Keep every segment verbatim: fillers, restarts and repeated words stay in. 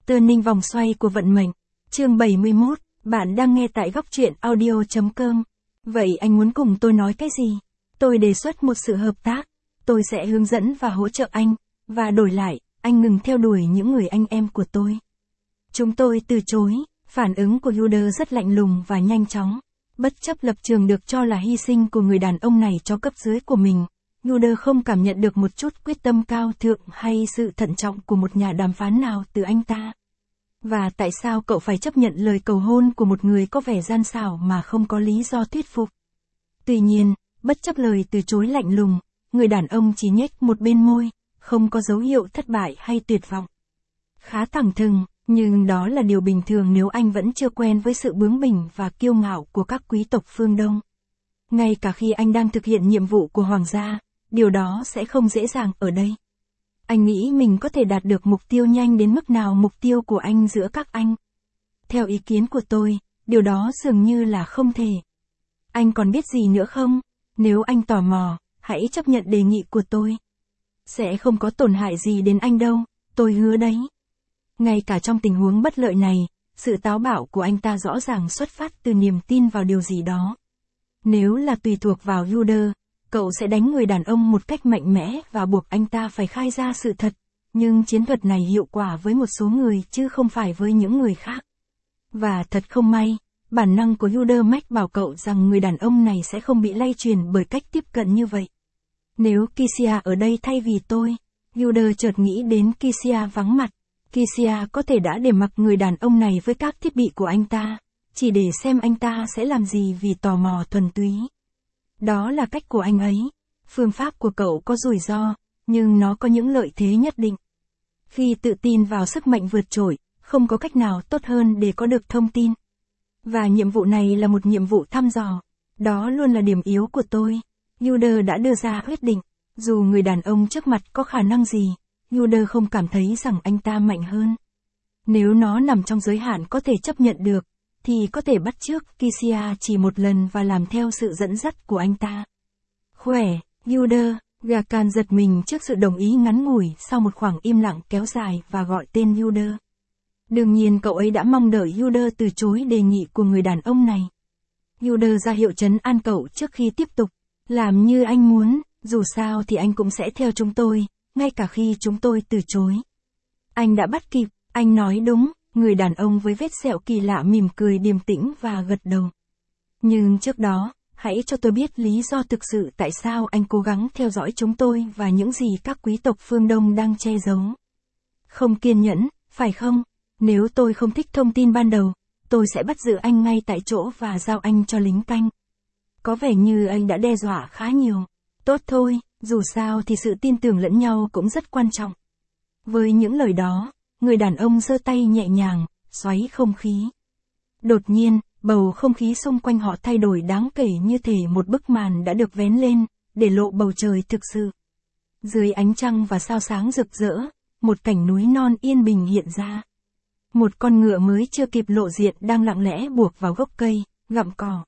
Turning vòng xoay của vận mệnh. Chương bảy mươi mốt, bạn đang nghe tại góc truyện audio chấm com. Vậy anh muốn cùng tôi nói cái gì? Tôi đề xuất một sự hợp tác. Tôi sẽ hướng dẫn và hỗ trợ anh, và đổi lại, anh ngừng theo đuổi những người anh em của tôi. Chúng tôi từ chối. Phản ứng của Yuder rất lạnh lùng và nhanh chóng. Bất chấp lập trường được cho là hy sinh của người đàn ông này cho cấp dưới của mình, Yuder không cảm nhận được một chút quyết tâm cao thượng hay sự thận trọng của một nhà đàm phán nào từ anh ta. Và tại sao cậu phải chấp nhận lời cầu hôn của một người có vẻ gian xảo mà không có lý do thuyết phục? Tuy nhiên, bất chấp lời từ chối lạnh lùng, người đàn ông chỉ nhếch một bên môi, không có dấu hiệu thất bại hay tuyệt vọng. Khá thẳng thừng, nhưng đó là điều bình thường nếu anh vẫn chưa quen với sự bướng bỉnh và kiêu ngạo của các quý tộc phương Đông. Ngay cả khi anh đang thực hiện nhiệm vụ của hoàng gia, điều đó sẽ không dễ dàng ở đây. Anh nghĩ mình có thể đạt được mục tiêu nhanh đến mức nào mục tiêu của anh giữa các anh. Theo ý kiến của tôi, điều đó dường như là không thể. Anh còn biết gì nữa không? Nếu anh tò mò, hãy chấp nhận đề nghị của tôi. Sẽ không có tổn hại gì đến anh đâu, tôi hứa đấy. Ngay cả trong tình huống bất lợi này, sự táo bạo của anh ta rõ ràng xuất phát từ niềm tin vào điều gì đó. Nếu là tùy thuộc vào Yuder, cậu sẽ đánh người đàn ông một cách mạnh mẽ và buộc anh ta phải khai ra sự thật, nhưng chiến thuật này hiệu quả với một số người chứ không phải với những người khác. Và thật không may, bản năng của Yuder mách bảo cậu rằng người đàn ông này sẽ không bị lay truyền bởi cách tiếp cận như vậy. Nếu Kisia ở đây thay vì tôi, Yuder chợt nghĩ đến Kisia vắng mặt. Kisia có thể đã để mặc người đàn ông này với các thiết bị của anh ta, chỉ để xem anh ta sẽ làm gì vì tò mò thuần túy. Đó là cách của anh ấy. Phương pháp của cậu có rủi ro, nhưng nó có những lợi thế nhất định. Khi tự tin vào sức mạnh vượt trội, không có cách nào tốt hơn để có được thông tin. Và nhiệm vụ này là một nhiệm vụ thăm dò. Đó luôn là điểm yếu của tôi. Yuder đã đưa ra quyết định. Dù người đàn ông trước mặt có khả năng gì, Yuder không cảm thấy rằng anh ta mạnh hơn. Nếu nó nằm trong giới hạn có thể chấp nhận được, thì có thể bắt chước Kisia chỉ một lần và làm theo sự dẫn dắt của anh ta. Khỏe, Yuder. Gakan giật mình trước sự đồng ý ngắn ngủi sau một khoảng im lặng kéo dài và gọi tên Yuder. Đương nhiên cậu ấy đã mong đợi Yuder từ chối đề nghị của người đàn ông này. Yuder ra hiệu trấn an cậu trước khi tiếp tục. Làm như anh muốn, dù sao thì anh cũng sẽ theo chúng tôi, ngay cả khi chúng tôi từ chối. Anh đã bắt kịp, anh nói đúng. Người đàn ông với vết sẹo kỳ lạ mỉm cười điềm tĩnh và gật đầu. Nhưng trước đó, hãy cho tôi biết lý do thực sự tại sao anh cố gắng theo dõi chúng tôi và những gì các quý tộc phương Đông đang che giấu. Không kiên nhẫn, phải không? Nếu tôi không thích thông tin ban đầu, tôi sẽ bắt giữ anh ngay tại chỗ và giao anh cho lính canh. Có vẻ như anh đã đe dọa khá nhiều. Tốt thôi, dù sao thì sự tin tưởng lẫn nhau cũng rất quan trọng. Với những lời đó, người đàn ông giơ tay nhẹ nhàng, xoáy không khí. Đột nhiên, bầu không khí xung quanh họ thay đổi đáng kể như thể một bức màn đã được vén lên, để lộ bầu trời thực sự. Dưới ánh trăng và sao sáng rực rỡ, một cảnh núi non yên bình hiện ra. Một con ngựa mới chưa kịp lộ diện đang lặng lẽ buộc vào gốc cây, gặm cỏ.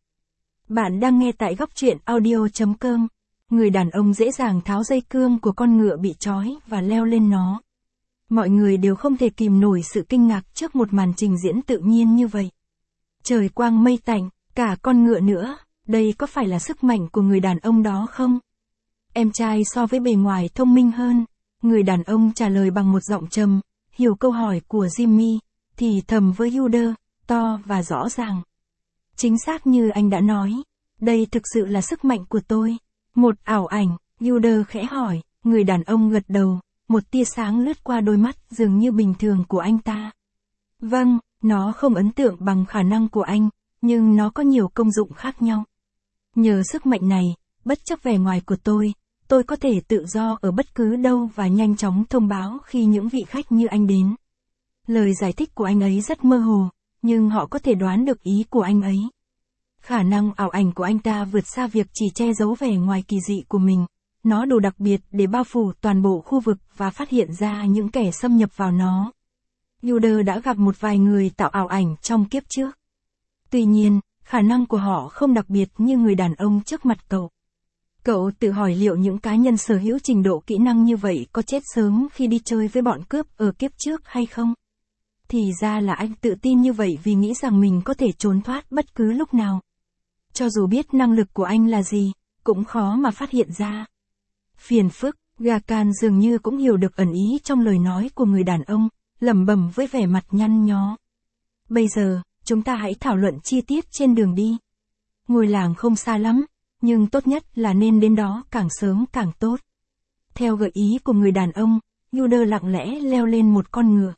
Bạn đang nghe tại góc truyện audio chấm com. Người đàn ông dễ dàng tháo dây cương của con ngựa bị trói và leo lên nó. Mọi người đều không thể kìm nổi sự kinh ngạc trước một màn trình diễn tự nhiên như vậy. Trời quang mây tạnh, cả con ngựa nữa, đây có phải là sức mạnh của người đàn ông đó không? Em trai so với bề ngoài thông minh hơn, người đàn ông trả lời bằng một giọng trầm, hiểu câu hỏi của Jimmy, thì thầm với Yuder, to và rõ ràng. Chính xác như anh đã nói, đây thực sự là sức mạnh của tôi. Một ảo ảnh, Yuder khẽ hỏi, người đàn ông gật đầu. Một tia sáng lướt qua đôi mắt dường như bình thường của anh ta. Vâng, nó không ấn tượng bằng khả năng của anh, nhưng nó có nhiều công dụng khác nhau. Nhờ sức mạnh này, bất chấp vẻ ngoài của tôi, tôi có thể tự do ở bất cứ đâu và nhanh chóng thông báo khi những vị khách như anh đến. Lời giải thích của anh ấy rất mơ hồ, nhưng họ có thể đoán được ý của anh ấy. Khả năng ảo ảnh của anh ta vượt xa việc chỉ che giấu vẻ ngoài kỳ dị của mình. Nó đủ đặc biệt để bao phủ toàn bộ khu vực và phát hiện ra những kẻ xâm nhập vào nó. Yuder đã gặp một vài người tạo ảo ảnh trong kiếp trước. Tuy nhiên, khả năng của họ không đặc biệt như người đàn ông trước mặt cậu. Cậu tự hỏi liệu những cá nhân sở hữu trình độ kỹ năng như vậy có chết sớm khi đi chơi với bọn cướp ở kiếp trước hay không? Thì ra là anh tự tin như vậy vì nghĩ rằng mình có thể trốn thoát bất cứ lúc nào. Cho dù biết năng lực của anh là gì, cũng khó mà phát hiện ra. Phiền phức, Gakan dường như cũng hiểu được ẩn ý trong lời nói của người đàn ông, lẩm bẩm với vẻ mặt nhăn nhó. Bây giờ, chúng ta hãy thảo luận chi tiết trên đường đi. Ngôi làng không xa lắm, nhưng tốt nhất là nên đến đó càng sớm càng tốt. Theo gợi ý của người đàn ông, Yuder lặng lẽ leo lên một con ngựa.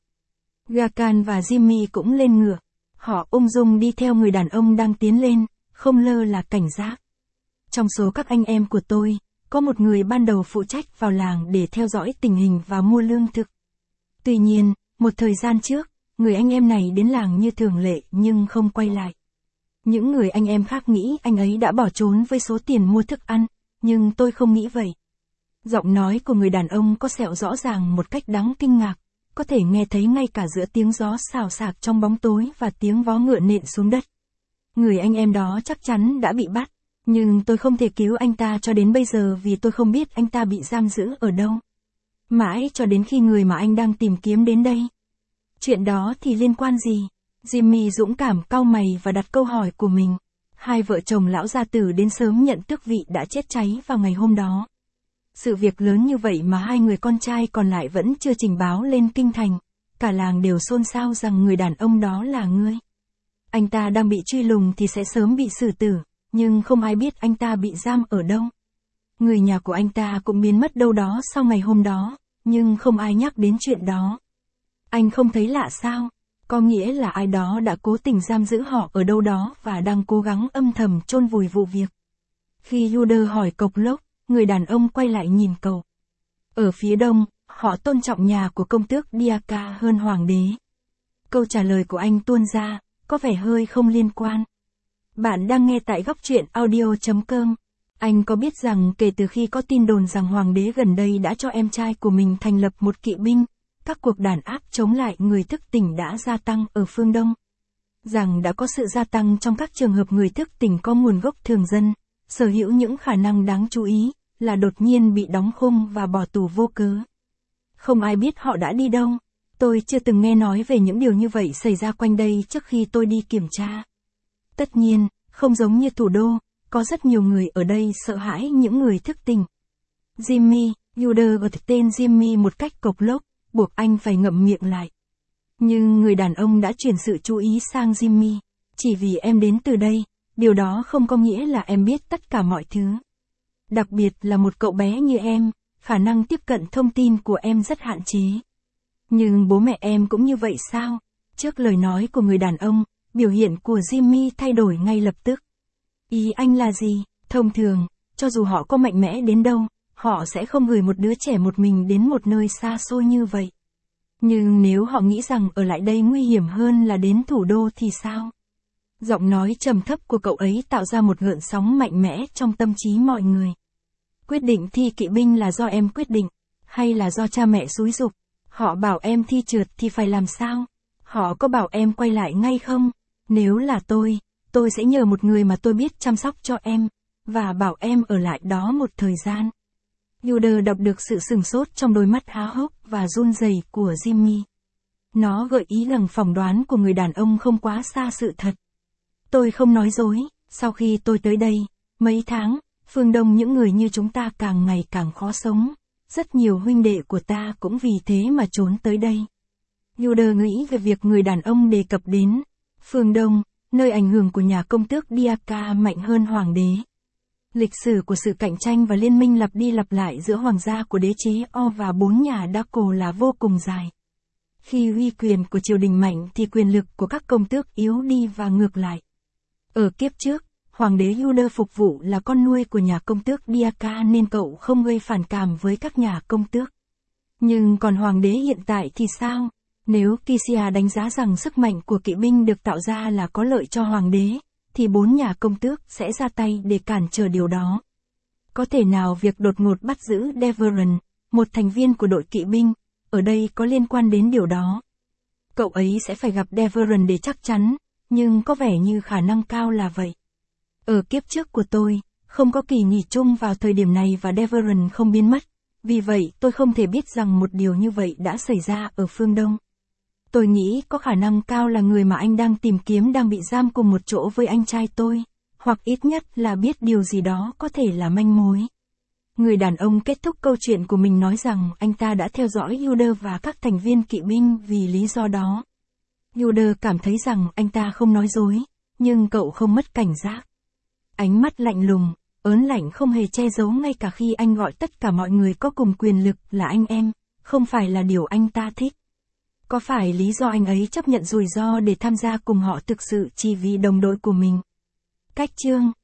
Gakan và Jimmy cũng lên ngựa. Họ ung dung đi theo người đàn ông đang tiến lên, không lơ là cảnh giác. Trong số các anh em của tôi, có một người ban đầu phụ trách vào làng để theo dõi tình hình và mua lương thực. Tuy nhiên, một thời gian trước, người anh em này đến làng như thường lệ nhưng không quay lại. Những người anh em khác nghĩ anh ấy đã bỏ trốn với số tiền mua thức ăn, nhưng tôi không nghĩ vậy. Giọng nói của người đàn ông có sẹo rõ ràng một cách đáng kinh ngạc, có thể nghe thấy ngay cả giữa tiếng gió xào xạc trong bóng tối và tiếng vó ngựa nện xuống đất. Người anh em đó chắc chắn đã bị bắt, nhưng tôi không thể cứu anh ta cho đến bây giờ vì tôi không biết anh ta bị giam giữ ở đâu. Mãi cho đến khi người mà anh đang tìm kiếm đến đây. Chuyện đó thì liên quan gì? Jimmy dũng cảm cau mày và đặt câu hỏi của mình. Hai vợ chồng lão gia tử đến sớm nhận tước vị đã chết cháy vào ngày hôm đó. Sự việc lớn như vậy mà hai người con trai còn lại vẫn chưa trình báo lên kinh thành. Cả làng đều xôn xao rằng người đàn ông đó là ngươi. Anh ta đang bị truy lùng thì sẽ sớm bị xử tử, nhưng không ai biết anh ta bị giam ở đâu. Người nhà của anh ta cũng biến mất đâu đó sau ngày hôm đó, nhưng không ai nhắc đến chuyện đó. Anh không thấy lạ sao? Có nghĩa là ai đó đã cố tình giam giữ họ ở đâu đó và đang cố gắng âm thầm chôn vùi vụ việc. Khi Yuder hỏi cộc lốc, người đàn ông quay lại nhìn cậu. Ở phía đông, họ tôn trọng nhà của công tước Diaka hơn hoàng đế. Câu trả lời của anh tuôn ra, có vẻ hơi không liên quan. Bạn đang nghe tại góc truyện audio chấm com. Anh có biết rằng kể từ khi có tin đồn rằng hoàng đế gần đây đã cho em trai của mình thành lập một kỵ binh, các cuộc đàn áp chống lại người thức tỉnh đã gia tăng ở phương Đông. Rằng đã có sự gia tăng trong các trường hợp người thức tỉnh có nguồn gốc thường dân, sở hữu những khả năng đáng chú ý, là đột nhiên bị đóng khung và bỏ tù vô cớ. Không ai biết họ đã đi đâu. Tôi chưa từng nghe nói về những điều như vậy xảy ra quanh đây trước khi tôi đi kiểm tra. Tất nhiên, không giống như thủ đô, có rất nhiều người ở đây sợ hãi những người thức tỉnh. Jimmy, Yuder gọi tên Jimmy một cách cộc lốc, buộc anh phải ngậm miệng lại. Nhưng người đàn ông đã chuyển sự chú ý sang Jimmy. Chỉ vì em đến từ đây, điều đó không có nghĩa là em biết tất cả mọi thứ. Đặc biệt là một cậu bé như em, khả năng tiếp cận thông tin của em rất hạn chế. Nhưng bố mẹ em cũng như vậy sao? Trước lời nói của người đàn ông, biểu hiện của Jimmy thay đổi ngay lập tức. Ý anh là gì? Thông thường, cho dù họ có mạnh mẽ đến đâu, họ sẽ không gửi một đứa trẻ một mình đến một nơi xa xôi như vậy. Nhưng nếu họ nghĩ rằng ở lại đây nguy hiểm hơn là đến thủ đô thì sao? Giọng nói trầm thấp của cậu ấy tạo ra một gợn sóng mạnh mẽ trong tâm trí mọi người. Quyết định thi kỵ binh là do em quyết định, hay là do cha mẹ xúi giục? Họ bảo em thi trượt thì phải làm sao? Họ có bảo em quay lại ngay không? Nếu là tôi, tôi sẽ nhờ một người mà tôi biết chăm sóc cho em, và bảo em ở lại đó một thời gian. Yuder đọc được sự sửng sốt trong đôi mắt há hốc và run rẩy của Jimmy. Nó gợi ý rằng phỏng đoán của người đàn ông không quá xa sự thật. Tôi không nói dối, sau khi tôi tới đây, mấy tháng, phương Đông những người như chúng ta càng ngày càng khó sống. Rất nhiều huynh đệ của ta cũng vì thế mà trốn tới đây. Yuder nghĩ về việc người đàn ông đề cập đến. Phương Đông, nơi ảnh hưởng của nhà công tước Diaka mạnh hơn hoàng đế. Lịch sử của sự cạnh tranh và liên minh lặp đi lặp lại giữa hoàng gia của đế chế O và bốn nhà Daco là vô cùng dài. Khi uy quyền của triều đình mạnh thì quyền lực của các công tước yếu đi và ngược lại. Ở kiếp trước, hoàng đế Yuder phục vụ là con nuôi của nhà công tước Diaka nên cậu không gây phản cảm với các nhà công tước. Nhưng còn hoàng đế hiện tại thì sao? Nếu Kisia đánh giá rằng sức mạnh của kỵ binh được tạo ra là có lợi cho hoàng đế, thì bốn nhà công tước sẽ ra tay để cản trở điều đó. Có thể nào việc đột ngột bắt giữ Deveron, một thành viên của đội kỵ binh, ở đây có liên quan đến điều đó? Cậu ấy sẽ phải gặp Deveron để chắc chắn, nhưng có vẻ như khả năng cao là vậy. Ở kiếp trước của tôi, không có kỳ nghỉ chung vào thời điểm này và Deveron không biến mất, vì vậy tôi không thể biết rằng một điều như vậy đã xảy ra ở phương Đông. Tôi nghĩ có khả năng cao là người mà anh đang tìm kiếm đang bị giam cùng một chỗ với anh trai tôi, hoặc ít nhất là biết điều gì đó có thể là manh mối. Người đàn ông kết thúc câu chuyện của mình nói rằng anh ta đã theo dõi Yuder và các thành viên kỵ binh vì lý do đó. Yuder cảm thấy rằng anh ta không nói dối, nhưng cậu không mất cảnh giác. Ánh mắt lạnh lùng, ớn lạnh không hề che giấu ngay cả khi anh gọi tất cả mọi người có cùng quyền lực là anh em, không phải là điều anh ta thích. Có phải lý do anh ấy chấp nhận rủi ro để tham gia cùng họ thực sự chỉ vì đồng đội của mình? Cách chương